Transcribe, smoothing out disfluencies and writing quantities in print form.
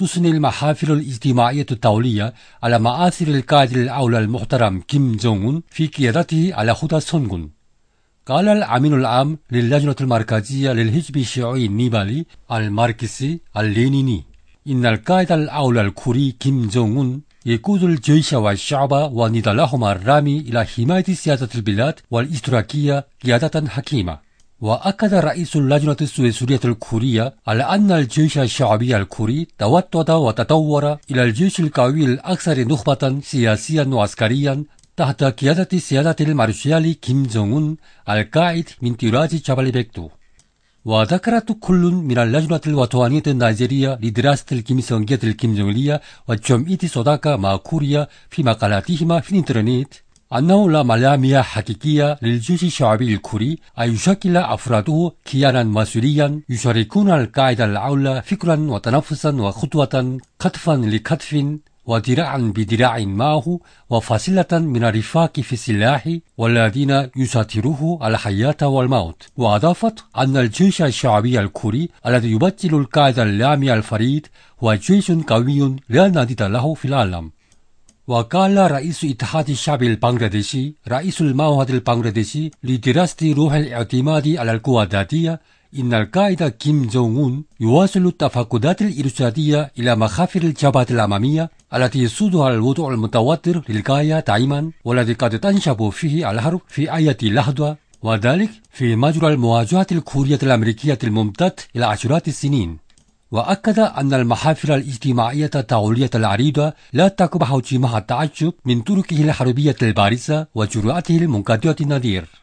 تثني المحافل الاجتماعية الدولية على مآثر القائد الأعلى المحترم كيم جونغ أون في قيادته على خطى سونغون. قال الأمين العام للجنة المركزية للحزب الشيوعي النيبالي الماركسي اللينيني إن القائد الأعلى الكوري كيم جونغ أون يقود الجيش والشعب ونضالهما الرامي إلى حماية سيادة البلاد والاشتراكية قيادة حكيمة. وأكد رئيس اللجنة السويسرية الكورية على أن الجيش الشعبي الكوري توطد وتطور إلى الجيش القوي الأكثر نخبة سياسيا وعسكريا تحت قيادة سيادة المارشال كيم جونغ أون القائد من طراز جبل بيكتو. وذكرت كل من اللجنة الوطنية النيجيرية لدراسة الكيميائية الكيميائية وجمعية صداقة مع كوريا في مقالاتهما في الإنترنت أنه لا ملامح حقيقية للجيش الشعبي الكوري أن يشكل أفراده كيانا مسؤوليا يشاركون القائد الأعلى فكرا وتنفسا وخطوة كتفا لكتف وذراعا بذراع معه وفصيلة من الرفاق في السلاح والذين يساطروه الحياة والموت. وأضافت أن الجيش الشعبي الكوري الذي يمثل القائد اللامع الفريد هو جيش قوي لا نظير له في العالم. وقال رئيس اتحاد الشعب البنغلاديشي رئيس المعهد البنغلاديشي لدراسة روح الاعتماد على القوى الذاتية إن القائد كيم جونغ أون يواصل التفقدات الإرشادية إلى مخافر الجبهة الأمامية التي يسودها الوضع المتوتر للغاية دائما والذي قد تنشب فيه الحرب في أي لحظة، وذلك في مجرى المواجهة الكورية الأمريكية الممتد إلى عشرات السنين. وأكد أن المحافل الاجتماعية الدولية العريضة لا تقبح جماح التعجب من طرقه الحربية البارزة وجرأته المنقطعة النظير.